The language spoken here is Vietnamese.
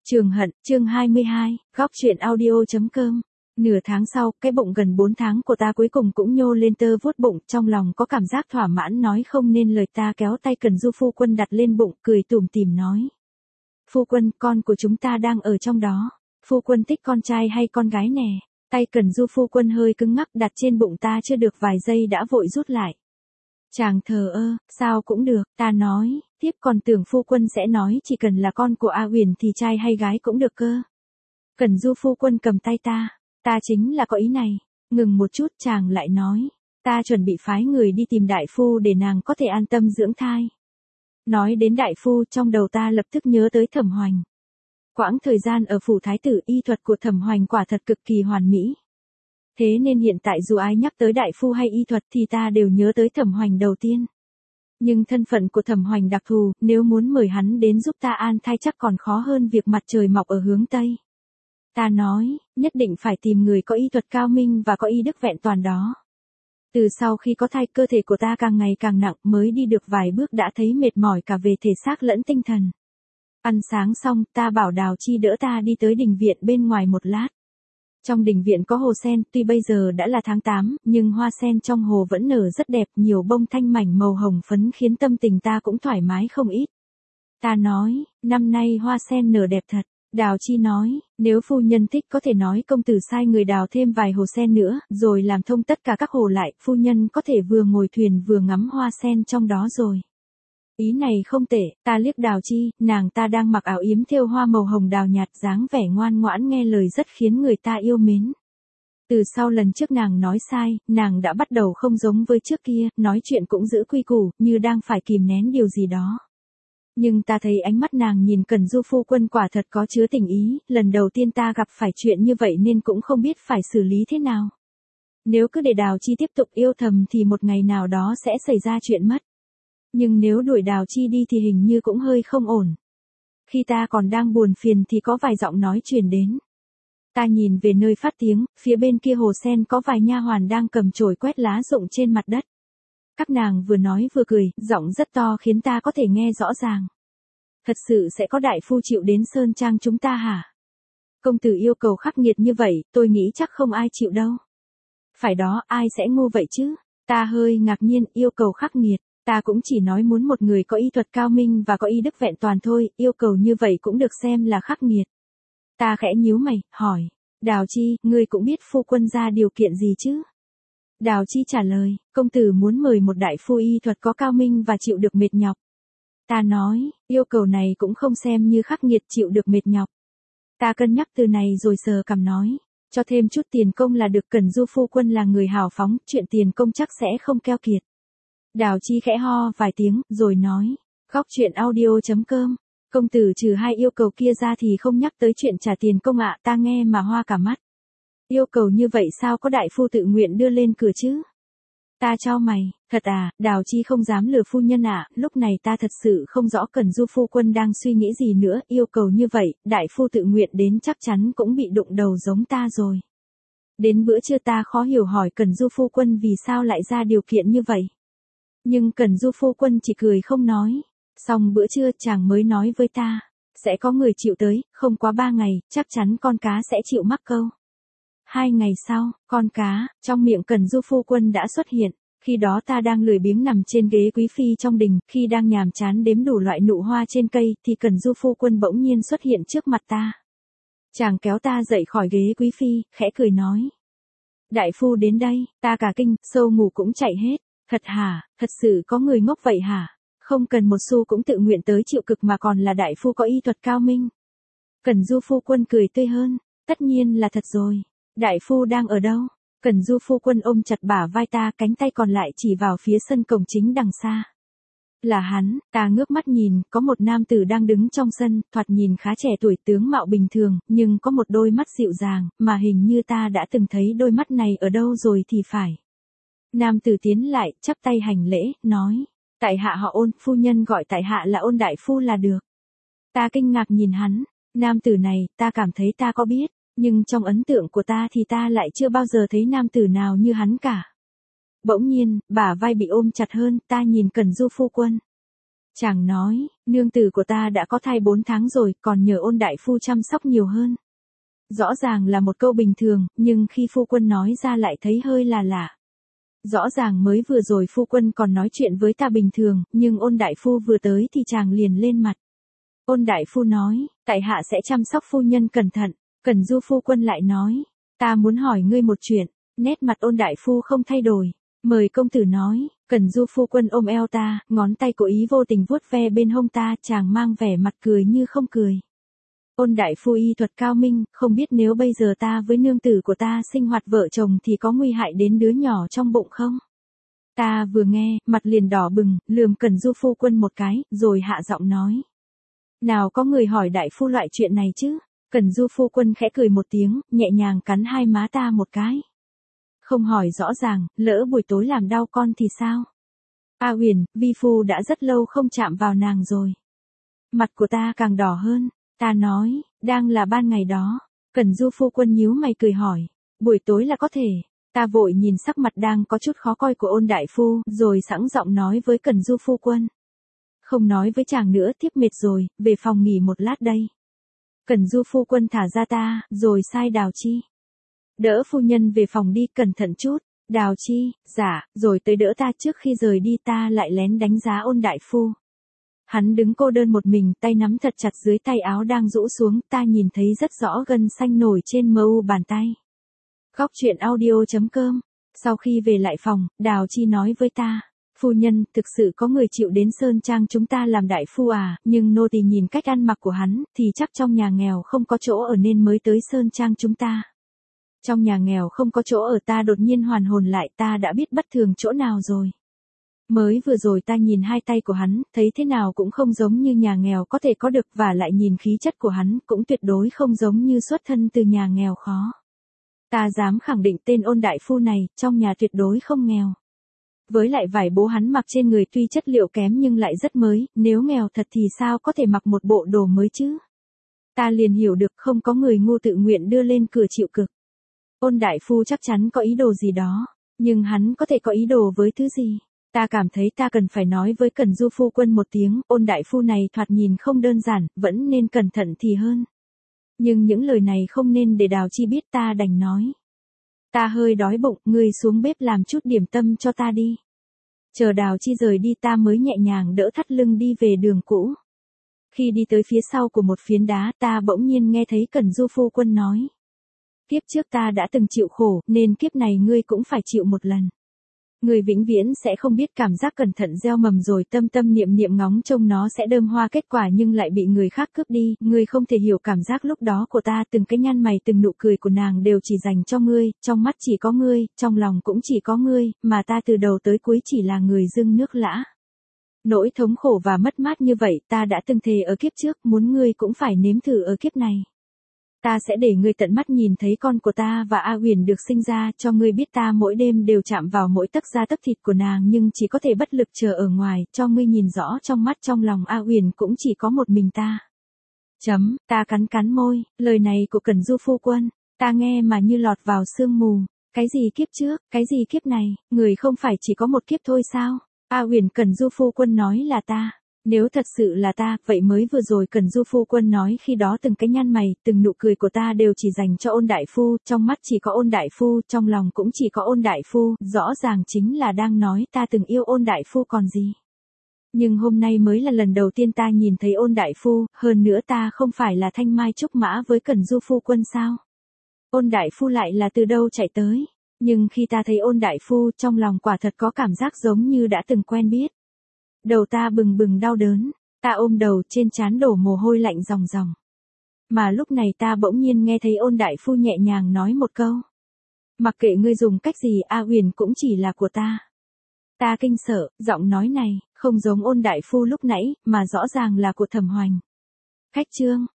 Trường Hận, chương 22, góc truyện audio.com. Nửa tháng sau, cái bụng gần 4 tháng của ta cuối cùng cũng nhô lên tơ vuốt bụng, trong lòng có cảm giác thỏa mãn nói không nên lời. Ta kéo tay Cần Du phu quân đặt lên bụng, cười tủm tỉm nói. Phu quân, con của chúng ta đang ở trong đó. Phu quân thích con trai hay con gái nè? Tay Cần Du phu quân hơi cứng ngắc đặt trên bụng ta chưa được vài giây đã vội rút lại. Chàng thờ ơ, sao cũng được, ta nói, tiếp còn tưởng phu quân sẽ nói chỉ cần là con của A Uyển thì trai hay gái cũng được cơ. Cần Du phu quân cầm tay ta chính là có ý này. Ngừng một chút chàng lại nói, ta chuẩn bị phái người đi tìm đại phu để nàng có thể an tâm dưỡng thai. Nói đến đại phu trong đầu ta lập tức nhớ tới Thẩm Hoành. Quãng thời gian ở phủ thái tử y thuật của Thẩm Hoành quả thật cực kỳ hoàn mỹ. Thế nên hiện tại dù ai nhắc tới đại phu hay y thuật thì ta đều nhớ tới Thẩm Hoành đầu tiên. Nhưng thân phận của Thẩm Hoành đặc thù, nếu muốn mời hắn đến giúp ta an thai chắc còn khó hơn việc mặt trời mọc ở hướng Tây. Ta nói, nhất định phải tìm người có y thuật cao minh và có y đức vẹn toàn đó. Từ sau khi có thai cơ thể của ta càng ngày càng nặng, mới đi được vài bước đã thấy mệt mỏi cả về thể xác lẫn tinh thần. Ăn sáng xong, ta bảo Đào Chi đỡ ta đi tới đình viện bên ngoài một lát. Trong đình viện có hồ sen, tuy bây giờ đã là tháng 8, nhưng hoa sen trong hồ vẫn nở rất đẹp, nhiều bông thanh mảnh màu hồng phấn khiến tâm tình ta cũng thoải mái không ít. Ta nói, năm nay hoa sen nở đẹp thật. Đào Chi nói, nếu phu nhân thích có thể nói công tử sai người đào thêm vài hồ sen nữa, rồi làm thông tất cả các hồ lại, phu nhân có thể vừa ngồi thuyền vừa ngắm hoa sen trong đó rồi. Ý này không tệ, ta liếc Đào Chi, nàng ta đang mặc áo yếm thêu hoa màu hồng đào nhạt, dáng vẻ ngoan ngoãn nghe lời rất khiến người ta yêu mến. Từ sau lần trước nàng nói sai, nàng đã bắt đầu không giống với trước kia, nói chuyện cũng giữ quy củ, như đang phải kìm nén điều gì đó. Nhưng ta thấy ánh mắt nàng nhìn Cần Du phu quân quả thật có chứa tình ý, lần đầu tiên ta gặp phải chuyện như vậy nên cũng không biết phải xử lý thế nào. Nếu cứ để Đào Chi tiếp tục yêu thầm thì một ngày nào đó sẽ xảy ra chuyện mất. Nhưng nếu đuổi Đào Chi đi thì hình như cũng hơi không ổn. Khi ta còn đang buồn phiền thì có vài giọng nói truyền đến. Ta nhìn về nơi phát tiếng, phía bên kia hồ sen có vài nha hoàn đang cầm chổi quét lá rụng trên mặt đất. Các nàng vừa nói vừa cười, giọng rất to khiến ta có thể nghe rõ ràng. Thật sự sẽ có đại phu chịu đến Sơn Trang chúng ta hả? Công tử yêu cầu khắc nghiệt như vậy, tôi nghĩ chắc không ai chịu đâu. Phải đó, ai sẽ ngu vậy chứ? Ta hơi ngạc nhiên, yêu cầu khắc nghiệt. Ta cũng chỉ nói muốn một người có y thuật cao minh và có y đức vẹn toàn thôi, yêu cầu như vậy cũng được xem là khắc nghiệt. Ta khẽ nhíu mày, hỏi, Đào Chi, ngươi cũng biết phu quân ra điều kiện gì chứ? Đào Chi trả lời, công tử muốn mời một đại phu y thuật có cao minh và chịu được mệt nhọc. Ta nói, yêu cầu này cũng không xem như khắc nghiệt, chịu được mệt nhọc. Ta cân nhắc từ này rồi sờ cằm nói, cho thêm chút tiền công là được. Cần Du phu quân là người hào phóng, chuyện tiền công chắc sẽ không keo kiệt. Đào Chi khẽ ho vài tiếng, rồi nói, góc truyện audio.com, công tử trừ hai yêu cầu kia ra thì không nhắc tới chuyện trả tiền công ạ. Ta nghe mà hoa cả mắt. Yêu cầu như vậy sao có đại phu tự nguyện đưa lên cửa chứ? Ta chau mày, thật à? Đào Chi không dám lừa phu nhân ạ. Lúc này ta thật sự không rõ Cần Du phu quân đang suy nghĩ gì nữa, yêu cầu như vậy, đại phu tự nguyện đến chắc chắn cũng bị đụng đầu giống ta rồi. Đến bữa trưa ta khó hiểu hỏi Cần Du phu quân vì sao lại ra điều kiện như vậy. Nhưng Cần Du phu quân chỉ cười không nói. Xong bữa trưa chàng mới nói với ta, sẽ có người chịu tới, không quá 3 ngày, chắc chắn con cá sẽ chịu mắc câu. 2 ngày sau, con cá, trong miệng Cần Du phu quân đã xuất hiện. Khi đó ta đang lười biếng nằm trên ghế quý phi trong đình, khi đang nhàm chán đếm đủ loại nụ hoa trên cây, thì Cần Du phu quân bỗng nhiên xuất hiện trước mặt ta. Chàng kéo ta dậy khỏi ghế quý phi, khẽ cười nói. Đại phu đến đây, ta cả kinh, sâu ngủ cũng chạy hết. Thật hả, thật sự có người ngốc vậy hả? Không cần một xu cũng tự nguyện tới chịu cực mà còn là đại phu có y thuật cao minh. Cần Du phu quân cười tươi hơn, tất nhiên là thật rồi. Đại phu đang ở đâu? Cần Du phu quân ôm chặt bả vai ta, cánh tay còn lại chỉ vào phía sân cổng chính đằng xa. Là hắn. Ta ngước mắt nhìn, có một nam tử đang đứng trong sân, thoạt nhìn khá trẻ tuổi, tướng mạo bình thường, nhưng có một đôi mắt dịu dàng, mà hình như ta đã từng thấy đôi mắt này ở đâu rồi thì phải. Nam tử tiến lại, chắp tay hành lễ, nói, tại hạ họ Ôn, phu nhân gọi tại hạ là Ôn đại phu là được. Ta kinh ngạc nhìn hắn, nam tử này, ta cảm thấy ta có biết, nhưng trong ấn tượng của ta thì ta lại chưa bao giờ thấy nam tử nào như hắn cả. Bỗng nhiên, bả vai bị ôm chặt hơn, ta nhìn Cần Du phu quân. Chàng nói, nương tử của ta đã có thai 4 tháng rồi, còn nhờ Ôn đại phu chăm sóc nhiều hơn. Rõ ràng là một câu bình thường, nhưng khi phu quân nói ra lại thấy hơi là lạ. Rõ ràng mới vừa rồi phu quân còn nói chuyện với ta bình thường, nhưng Ôn đại phu vừa tới thì chàng liền lên mặt. Ôn đại phu nói, tại hạ sẽ chăm sóc phu nhân cẩn thận. Cẩn Du phu quân lại nói, ta muốn hỏi ngươi một chuyện. Nét mặt Ôn đại phu không thay đổi. Mời công tử nói. Cẩn Du phu quân ôm eo ta, ngón tay cố ý vô tình vuốt ve bên hông ta, chàng mang vẻ mặt cười như không cười. Ôn đại phu y thuật cao minh, không biết nếu bây giờ ta với nương tử của ta sinh hoạt vợ chồng thì có nguy hại đến đứa nhỏ trong bụng không? Ta vừa nghe, mặt liền đỏ bừng, lườm Cẩn Du phu quân một cái, rồi hạ giọng nói. Nào có người hỏi đại phu loại chuyện này chứ? Cẩn Du phu quân khẽ cười một tiếng, nhẹ nhàng cắn hai má ta một cái. Không hỏi rõ ràng, lỡ buổi tối làm đau con thì sao? A Huyền, vi phu đã rất lâu không chạm vào nàng rồi. Mặt của ta càng đỏ hơn. Ta nói, đang là ban ngày đó. Cẩn Du phu quân nhíu mày cười hỏi. Buổi tối là có thể. Ta vội nhìn sắc mặt đang có chút khó coi của Ôn đại phu, rồi sẵn giọng nói với Cẩn Du phu quân. Không nói với chàng nữa, tiếp mệt rồi, về phòng nghỉ một lát đây. Cẩn Du phu quân thả ra ta, rồi sai Đào Chi. Đỡ phu nhân về phòng đi, cẩn thận chút. Đào Chi, dạ, rồi tới đỡ ta. Trước khi rời đi ta lại lén đánh giá Ôn đại phu. Hắn đứng cô đơn một mình, tay nắm thật chặt dưới tay áo đang rũ xuống, ta nhìn thấy rất rõ gân xanh nổi trên mờ u bàn tay. Góc truyện audio.com. Sau khi về lại phòng, Đào Chi nói với ta. Phu nhân, thực sự có người chịu đến Sơn Trang chúng ta làm đại phu à, nhưng nô tỳ nhìn cách ăn mặc của hắn, thì chắc trong nhà nghèo không có chỗ ở nên mới tới Sơn Trang chúng ta. Trong nhà nghèo không có chỗ ở, ta đột nhiên hoàn hồn lại, ta đã biết bất thường chỗ nào rồi. Mới vừa rồi ta nhìn hai tay của hắn, thấy thế nào cũng không giống như nhà nghèo có thể có được, và lại nhìn khí chất của hắn cũng tuyệt đối không giống như xuất thân từ nhà nghèo khó. Ta dám khẳng định tên Ôn đại phu này, trong nhà tuyệt đối không nghèo. Với lại vải bố hắn mặc trên người tuy chất liệu kém nhưng lại rất mới, nếu nghèo thật thì sao có thể mặc một bộ đồ mới chứ? Ta liền hiểu được không có người ngu tự nguyện đưa lên cửa chịu cực. Ôn đại phu chắc chắn có ý đồ gì đó, nhưng hắn có thể có ý đồ với thứ gì? Ta cảm thấy ta cần phải nói với Cẩn Du phu quân một tiếng, Ôn đại phu này thoạt nhìn không đơn giản, vẫn nên cẩn thận thì hơn. Nhưng những lời này không nên để Đào Chi biết, ta đành nói. Ta hơi đói bụng, ngươi xuống bếp làm chút điểm tâm cho ta đi. Chờ Đào Chi rời đi ta mới nhẹ nhàng đỡ thắt lưng đi về đường cũ. Khi đi tới phía sau của một phiến đá, ta bỗng nhiên nghe thấy Cẩn Du phu quân nói. Kiếp trước ta đã từng chịu khổ, nên kiếp này ngươi cũng phải chịu một lần. Ngươi vĩnh viễn sẽ không biết cảm giác cẩn thận gieo mầm rồi tâm tâm niệm niệm ngóng trông nó sẽ đơm hoa kết quả nhưng lại bị người khác cướp đi. Ngươi không thể hiểu cảm giác lúc đó của ta, từng cái nhăn mày từng nụ cười của nàng đều chỉ dành cho ngươi, trong mắt chỉ có ngươi, trong lòng cũng chỉ có ngươi, mà ta từ đầu tới cuối chỉ là người dưng nước lã. Nỗi thống khổ và mất mát như vậy ta đã từng thề ở kiếp trước, muốn ngươi cũng phải nếm thử ở kiếp này. Ta sẽ để ngươi tận mắt nhìn thấy con của ta và A Huyền được sinh ra, cho ngươi biết ta mỗi đêm đều chạm vào mỗi tấc da tấc thịt của nàng nhưng chỉ có thể bất lực chờ ở ngoài, cho ngươi nhìn rõ trong mắt trong lòng A Huyền cũng chỉ có một mình ta. Ta cắn môi, lời này của Cẩn Du phu quân, ta nghe mà như lọt vào sương mù. Cái gì kiếp trước, cái gì kiếp này, người không phải chỉ có một kiếp thôi sao? A Huyền, Cẩn Du phu quân nói là ta. Nếu thật sự là ta, vậy mới vừa rồi Cẩn Du phu quân nói khi đó từng cái nhăn mày, từng nụ cười của ta đều chỉ dành cho Ôn đại phu, trong mắt chỉ có Ôn đại phu, trong lòng cũng chỉ có Ôn đại phu, rõ ràng chính là đang nói ta từng yêu Ôn đại phu còn gì. Nhưng hôm nay mới là lần đầu tiên ta nhìn thấy Ôn đại phu, hơn nữa ta không phải là thanh mai trúc mã với Cẩn Du phu quân sao? Ôn đại phu lại là từ đâu chạy tới? Nhưng khi ta thấy Ôn đại phu, trong lòng quả thật có cảm giác giống như đã từng quen biết. Đầu ta bừng bừng đau đớn, ta ôm đầu, trên trán đổ mồ hôi lạnh ròng ròng. Mà lúc này ta bỗng nhiên nghe thấy Ôn đại phu nhẹ nhàng nói một câu. Mặc kệ ngươi dùng cách gì, A Huyền cũng chỉ là của ta. Ta kinh sợ, giọng nói này, không giống Ôn đại phu lúc nãy, mà rõ ràng là của Thẩm Hoành. Khách chương.